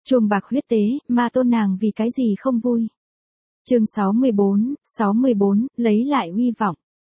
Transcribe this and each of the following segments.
Chuông bạc huyết tế, ma tôn nàng vì cái gì không vui. Chương 64, lấy lại uy vọng.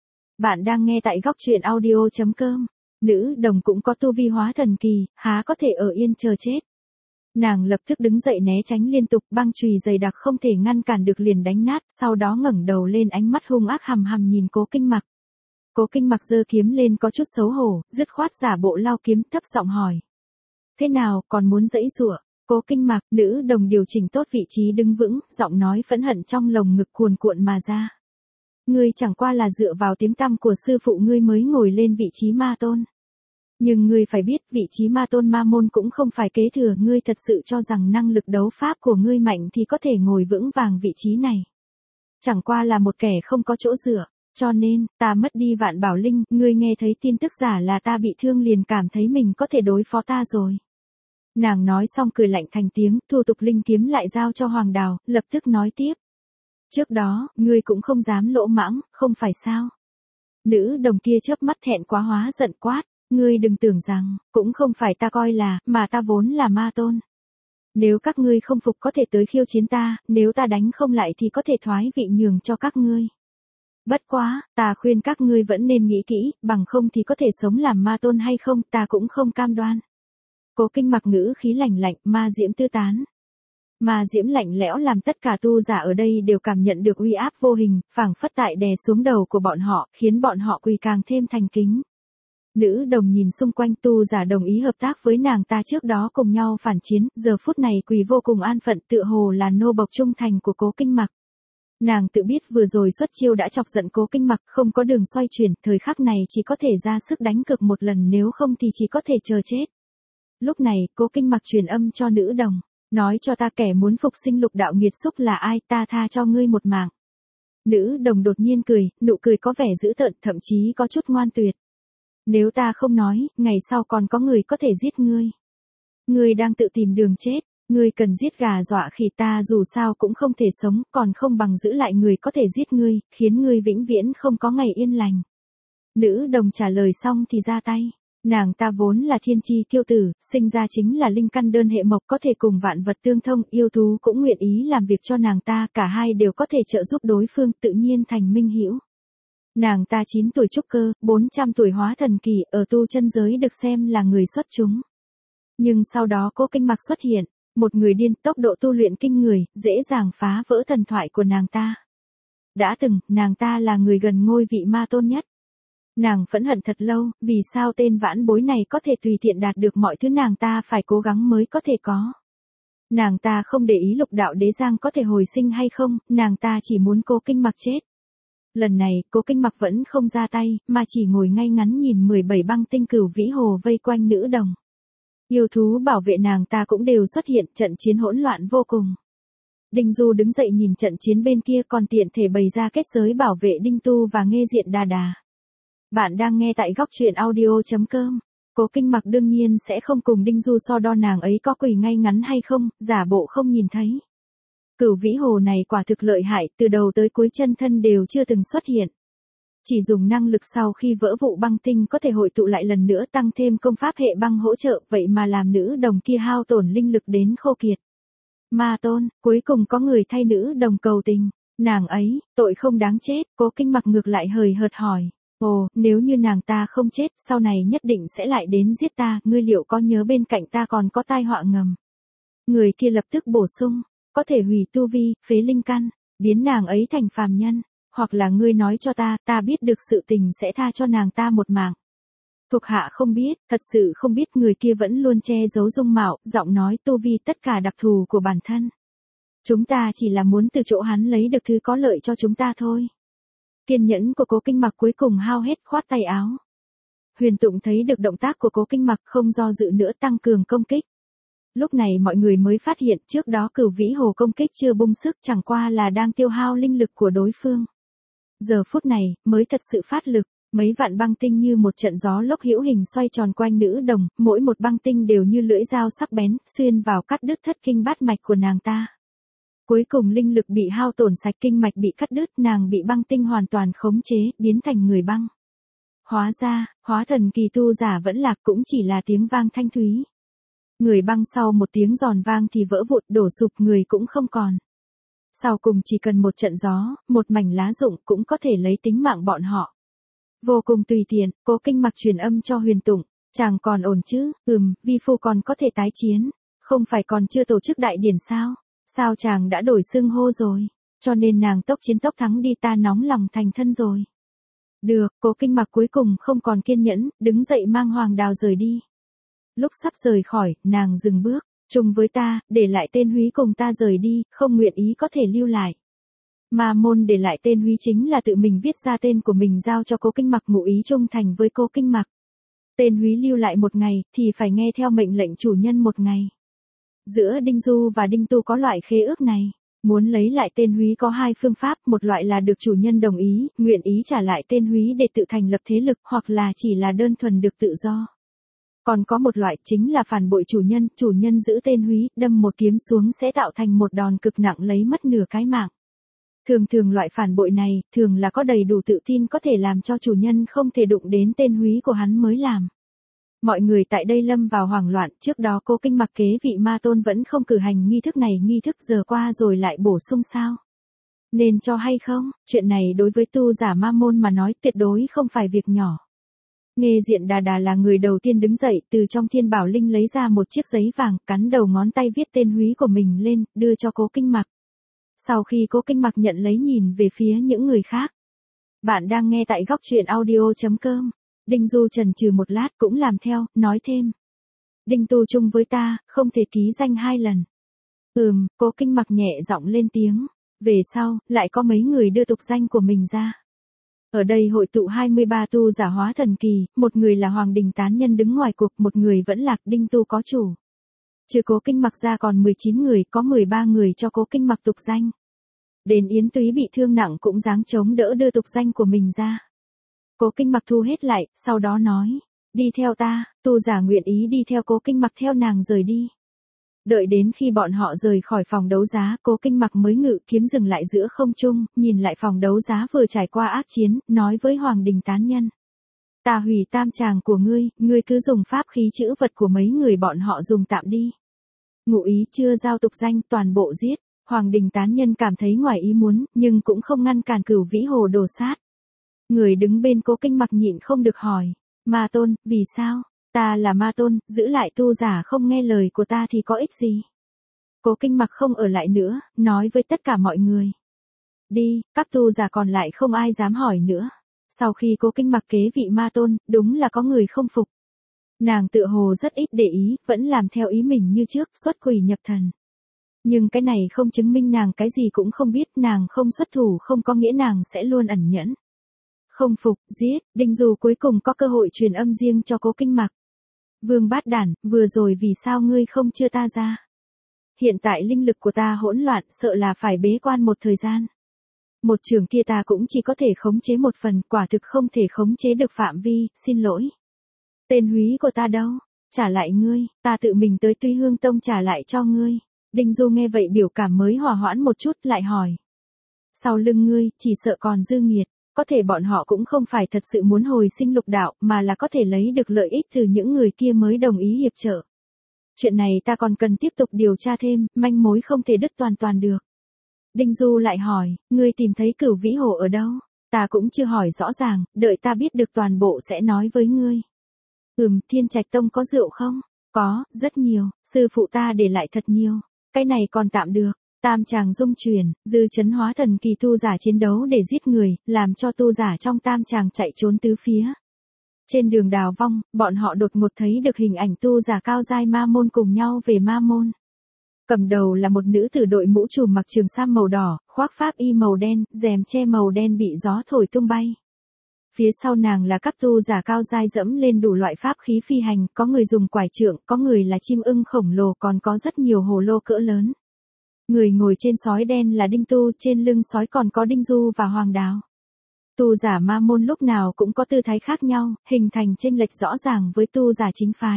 Bạn đang nghe tại góc truyện audio.com. Nữ đồng cũng có tu vi hóa thần kỳ, há có thể ở yên chờ chết. Nàng lập tức đứng dậy né tránh liên tục, băng chùy dày đặc không thể ngăn cản được liền đánh nát, sau đó ngẩng đầu lên, ánh mắt hung ác hằm hằm nhìn Cố Kinh Mặc. Cố Kinh Mặc giơ kiếm lên có chút xấu hổ, dứt khoát giả bộ lao kiếm, thấp giọng hỏi: "Thế nào, còn muốn giãy giụa?" Cố Kinh Mặc, nữ đồng điều chỉnh tốt vị trí đứng vững, giọng nói phẫn hận trong lồng ngực cuồn cuộn mà ra. "Ngươi chẳng qua là dựa vào tiếng tăm của sư phụ ngươi mới ngồi lên vị trí ma tôn. Nhưng ngươi phải biết, vị trí ma tôn ma môn cũng không phải kế thừa, ngươi thật sự cho rằng năng lực đấu pháp của ngươi mạnh thì có thể ngồi vững vàng vị trí này. Chẳng qua là một kẻ không có chỗ dựa, cho nên, ta mất đi Vạn Bảo Linh, ngươi nghe thấy tin tức giả là ta bị thương liền cảm thấy mình có thể đối phó ta rồi." Nàng nói xong cười lạnh thành tiếng, thu tục linh kiếm lại giao cho Hoàng Đào, lập tức nói tiếp: "Trước đó, ngươi cũng không dám lỗ mãng, không phải sao?" Nữ đồng kia chớp mắt thẹn quá hóa giận quát: "Ngươi đừng tưởng rằng, cũng không phải ta coi là, mà ta vốn là ma tôn. Nếu các ngươi không phục có thể tới khiêu chiến ta, nếu ta đánh không lại thì có thể thoái vị nhường cho các ngươi. Bất quá, ta khuyên các ngươi vẫn nên nghĩ kỹ, bằng không thì có thể sống làm ma tôn hay không, ta cũng không cam đoan." Cố Kinh Mặc ngữ khí lạnh lạnh, ma diễm tư tán. Ma diễm lạnh lẽo làm tất cả tu giả ở đây đều cảm nhận được uy áp vô hình, phảng phất tại đè xuống đầu của bọn họ, khiến bọn họ quỳ càng thêm thành kính. Nữ đồng nhìn xung quanh, tu giả đồng ý hợp tác với nàng ta trước đó cùng nhau phản chiến, giờ phút này quỳ vô cùng an phận, tựa hồ là nô bộc trung thành của Cố Kinh Mặc. Nàng tự biết vừa rồi xuất chiêu đã chọc giận Cố Kinh Mặc, không có đường xoay chuyển, thời khắc này chỉ có thể ra sức đánh cược một lần, nếu không thì chỉ có thể chờ chết. Lúc này, Cố Kinh Mặc truyền âm cho nữ đồng: "Nói cho ta kẻ muốn phục sinh lục đạo nghiệt xúc là ai, ta tha cho ngươi một mạng." Nữ đồng đột nhiên cười, nụ cười có vẻ dữ tợn, thậm chí có chút ngoan tuyệt. "Nếu ta không nói, ngày sau còn có người có thể giết ngươi. Ngươi đang tự tìm đường chết, ngươi cần giết gà dọa khỉ, ta dù sao cũng không thể sống, còn không bằng giữ lại người có thể giết ngươi, khiến ngươi vĩnh viễn không có ngày yên lành." Nữ đồng trả lời xong thì ra tay. Nàng ta vốn là thiên chi kiêu tử, sinh ra chính là linh căn đơn hệ mộc, có thể cùng vạn vật tương thông, yêu thú cũng nguyện ý làm việc cho nàng ta, cả hai đều có thể trợ giúp đối phương, tự nhiên thành minh hữu. Nàng ta 9 tuổi trúc cơ, 400 tuổi hóa thần kỳ, ở tu chân giới được xem là người xuất chúng. Nhưng sau đó Cố Kinh Mặc xuất hiện, một người điên, tốc độ tu luyện kinh người, dễ dàng phá vỡ thần thoại của nàng ta. Đã từng, nàng ta là người gần ngôi vị ma tôn nhất. Nàng phẫn hận thật lâu, vì sao tên vãn bối này có thể tùy tiện đạt được mọi thứ nàng ta phải cố gắng mới có thể có. Nàng ta không để ý lục đạo đế giang có thể hồi sinh hay không, nàng ta chỉ muốn Cố Kinh Mặc chết. Lần này, Cố Kinh Mặc vẫn không ra tay, mà chỉ ngồi ngay ngắn nhìn 17 băng tinh cửu vĩ hồ vây quanh nữ đồng. Yêu thú bảo vệ nàng ta cũng đều xuất hiện, trận chiến hỗn loạn vô cùng. Đinh Du đứng dậy nhìn trận chiến bên kia, còn tiện thể bày ra kết giới bảo vệ Đinh Tu và Nghê Diện Đà Đà. Bạn đang nghe tại góc truyện audio.com. Cố Kinh Mặc đương nhiên sẽ không cùng Đinh Du so đo nàng ấy có quỳ ngay ngắn hay không, giả bộ không nhìn thấy. Cửu vĩ hồ này quả thực lợi hại, từ đầu tới cuối chân thân đều chưa từng xuất hiện. Chỉ dùng năng lực sau khi vỡ vụ băng tinh có thể hội tụ lại lần nữa, tăng thêm công pháp hệ băng hỗ trợ, vậy mà làm nữ đồng kia hao tổn linh lực đến khô kiệt. Ma tôn, cuối cùng có người thay nữ đồng cầu tình, nàng ấy, tội không đáng chết. Cố Kinh Mặc ngược lại hời hợt hỏi: "Ồ, nếu như nàng ta không chết, sau này nhất định sẽ lại đến giết ta, ngươi liệu có nhớ bên cạnh ta còn có tai họa ngầm?" Người kia lập tức bổ sung: "Có thể hủy tu vi, phế linh căn, biến nàng ấy thành phàm nhân, hoặc là ngươi nói cho ta, ta biết được sự tình sẽ tha cho nàng ta một mạng." Thuộc hạ không biết, thật sự không biết. Người kia vẫn luôn che giấu dung mạo, giọng nói tu vi tất cả đặc thù của bản thân. "Chúng ta chỉ là muốn từ chỗ hắn lấy được thứ có lợi cho chúng ta thôi." Kiên nhẫn của Cố Kinh Mặc cuối cùng hao hết, khoát tay áo. Huyền Tụng thấy được động tác của Cố Kinh Mặc, không do dự nữa tăng cường công kích. Lúc này mọi người mới phát hiện trước đó cửu vĩ hồ công kích chưa bung sức, chẳng qua là đang tiêu hao linh lực của đối phương. Giờ phút này, mới thật sự phát lực, mấy vạn băng tinh như một trận gió lốc hữu hình xoay tròn quanh nữ đồng, mỗi một băng tinh đều như lưỡi dao sắc bén, xuyên vào cắt đứt thất kinh bát mạch của nàng ta. Cuối cùng linh lực bị hao tổn sạch, kinh mạch bị cắt đứt, nàng bị băng tinh hoàn toàn khống chế, biến thành người băng. Hóa ra, hóa thần kỳ tu giả vẫn lạc cũng chỉ là tiếng vang thanh thúy. Người băng sau một tiếng giòn vang thì vỡ vụn đổ sụp người cũng không còn. Sau cùng chỉ cần một trận gió, một mảnh lá rụng cũng có thể lấy tính mạng bọn họ. Vô cùng tùy tiện, Cố Kinh Mặc truyền âm cho Huyền Tụng, chàng còn ổn chứ, vi phu còn có thể tái chiến, không phải còn chưa tổ chức đại điển sao, sao chàng đã đổi xưng hô rồi, cho nên nàng tốc chiến tốc thắng đi ta nóng lòng thành thân rồi. Được, Cố Kinh Mặc cuối cùng không còn kiên nhẫn, đứng dậy mang Hoàng Đào rời đi. Lúc sắp rời khỏi, nàng dừng bước, chung với ta, để lại tên Húy cùng ta rời đi, không nguyện ý có thể lưu lại. Ma môn để lại tên Húy chính là tự mình viết ra tên của mình giao cho Cố Kinh Mặc ngụ ý trung thành với Cố Kinh Mặc. Tên Húy lưu lại một ngày, thì phải nghe theo mệnh lệnh chủ nhân một ngày. Giữa Đinh Du và Đinh Tu có loại khế ước này. Muốn lấy lại tên Húy có hai phương pháp, một loại là được chủ nhân đồng ý, nguyện ý trả lại tên Húy để tự thành lập thế lực, hoặc là chỉ là đơn thuần được tự do. Còn có một loại chính là phản bội chủ nhân giữ tên Húy, đâm một kiếm xuống sẽ tạo thành một đòn cực nặng lấy mất nửa cái mạng. Thường loại phản bội này, thường là có đầy đủ tự tin có thể làm cho chủ nhân không thể đụng đến tên Húy của hắn mới làm. Mọi người tại đây lâm vào hoảng loạn, trước đó Cố Kinh Mặc kế vị ma tôn vẫn không cử hành nghi thức này, nghi thức giờ qua rồi lại bổ sung sao? Nên cho hay không? Chuyện này đối với tu giả ma môn mà nói tuyệt đối không phải việc nhỏ. Nghê Diện Đà Đà là người đầu tiên đứng dậy, từ trong Thiên Bảo Linh lấy ra một chiếc giấy vàng, cắn đầu ngón tay viết tên Húy của mình lên, đưa cho Cố Kinh Mặc. Sau khi Cố Kinh Mặc nhận lấy nhìn về phía những người khác. Bạn đang nghe tại góc truyện audio.com. Đinh Du chần chừ một lát cũng làm theo, nói thêm. Đinh Tu chung với ta, không thể ký danh hai lần. Cố Kinh Mặc nhẹ giọng lên tiếng. Về sau, lại có mấy người đưa tục danh của mình ra. Ở đây hội tụ 23 tu giả hóa thần kỳ, một người là Hoàng Đình Tán Nhân đứng ngoài cuộc, một người vẫn lạc Đinh Tu có chủ. Trừ Cố Kinh Mặc ra còn 19 người, có 13 người cho Cố Kinh Mặc tục danh. Đến Yến Túy bị thương nặng cũng dáng chống đỡ đưa tục danh của mình ra. Cố Kinh Mặc thu hết lại, sau đó nói, đi theo ta, tu giả nguyện ý đi theo Cố Kinh Mặc theo nàng rời đi. Đợi đến khi bọn họ rời khỏi phòng đấu giá, Cố Kinh Mặc mới ngự kiếm dừng lại giữa không trung, nhìn lại phòng đấu giá vừa trải qua ác chiến, nói với Hoàng Đình Tán Nhân. Ta hủy tam tràng của ngươi cứ dùng pháp khí chữ vật của mấy người bọn họ dùng tạm đi. Ngụ ý chưa giao tục danh, toàn bộ giết. Hoàng Đình Tán Nhân cảm thấy ngoài ý muốn, nhưng cũng không ngăn cản Cửu Vĩ Hồ đồ sát. Người đứng bên Cố Kinh Mặc nhịn không được hỏi, Ma Tôn, vì sao? Ta là Ma Tôn, giữ lại tu giả không nghe lời của ta thì có ích gì? Cố Kinh Mặc không ở lại nữa, nói với tất cả mọi người. Đi, các tu giả còn lại không ai dám hỏi nữa. Sau khi Cố Kinh Mặc kế vị Ma Tôn, đúng là có người không phục. Nàng tựa hồ rất ít để ý, vẫn làm theo ý mình như trước, xuất quỷ nhập thần. Nhưng cái này không chứng minh nàng cái gì cũng không biết, nàng không xuất thủ không có nghĩa nàng sẽ luôn ẩn nhẫn. Không phục, giết, Đinh Du cuối cùng có cơ hội truyền âm riêng cho Cố Kinh Mặc. Vương Bát Đản, vừa rồi vì sao ngươi không chưa ta ra? Hiện tại linh lực của ta hỗn loạn, sợ là phải bế quan một thời gian. Một trường kia ta cũng chỉ có thể khống chế một phần, quả thực không thể khống chế được phạm vi, xin lỗi. Tên Húy của ta đâu? Trả lại ngươi, ta tự mình tới Tuy Hương Tông trả lại cho ngươi. Đinh Du nghe vậy biểu cảm mới hòa hoãn một chút, lại hỏi. Sau lưng ngươi, chỉ sợ còn dư nghiệt. Có thể bọn họ cũng không phải thật sự muốn hồi sinh lục đạo, mà là có thể lấy được lợi ích từ những người kia mới đồng ý hiệp trợ. Chuyện này ta còn cần tiếp tục điều tra thêm, manh mối không thể đứt toàn được. Đinh Du lại hỏi, ngươi tìm thấy Cửu Vĩ Hồ ở đâu? Ta cũng chưa hỏi rõ ràng, đợi ta biết được toàn bộ sẽ nói với ngươi. Thiên Trạch Tông có rượu không? Có, rất nhiều, sư phụ ta để lại thật nhiều. Cái này còn tạm được. Tam tràng dung chuyển, dư chấn hóa thần kỳ tu giả chiến đấu để giết người, làm cho tu giả trong tam tràng chạy trốn tứ phía. Trên đường đào vong, bọn họ đột ngột thấy được hình ảnh tu giả cao giai ma môn cùng nhau về ma môn. Cầm đầu là một nữ tử đội mũ trùm mặc trường sam màu đỏ, khoác pháp y màu đen, rèm che màu đen bị gió thổi tung bay. Phía sau nàng là các tu giả cao giai dẫm lên đủ loại pháp khí phi hành, có người dùng quải trượng, có người là chim ưng khổng lồ, còn có rất nhiều hồ lô cỡ lớn. Người ngồi trên sói đen là Đinh Tu, trên lưng sói còn có Đinh Du và Hoàng Đào. Tu giả ma môn lúc nào cũng có tư thái khác nhau, hình thành chênh lệch rõ ràng với tu giả chính phái.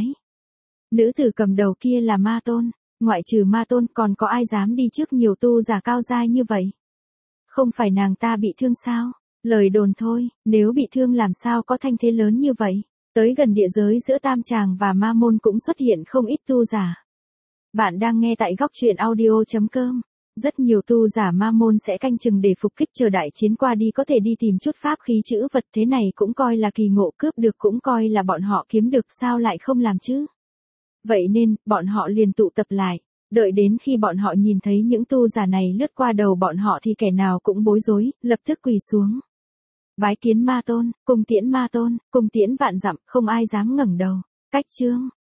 Nữ tử cầm đầu kia là Ma Tôn, ngoại trừ Ma Tôn còn có ai dám đi trước nhiều tu giả cao giai như vậy? Không phải nàng ta bị thương sao? Lời đồn thôi, nếu bị thương làm sao có thanh thế lớn như vậy? Tới gần địa giới giữa Tam Tràng và Ma Môn cũng xuất hiện không ít tu giả. Bạn đang nghe tại góc truyện audio.com. Rất nhiều tu giả Ma Môn sẽ canh chừng để phục kích chờ đại chiến qua đi có thể đi tìm chút pháp khí chữ vật, thế này cũng coi là kỳ ngộ, cướp được cũng coi là bọn họ kiếm được, sao lại không làm chứ. Vậy nên, bọn họ liền tụ tập lại, đợi đến khi bọn họ nhìn thấy những tu giả này lướt qua đầu bọn họ thì kẻ nào cũng bối rối, lập tức quỳ xuống. Bái kiến Ma Tôn, cùng tiễn Ma Tôn, cùng tiễn vạn dặm, không ai dám ngẩng đầu. Cách chương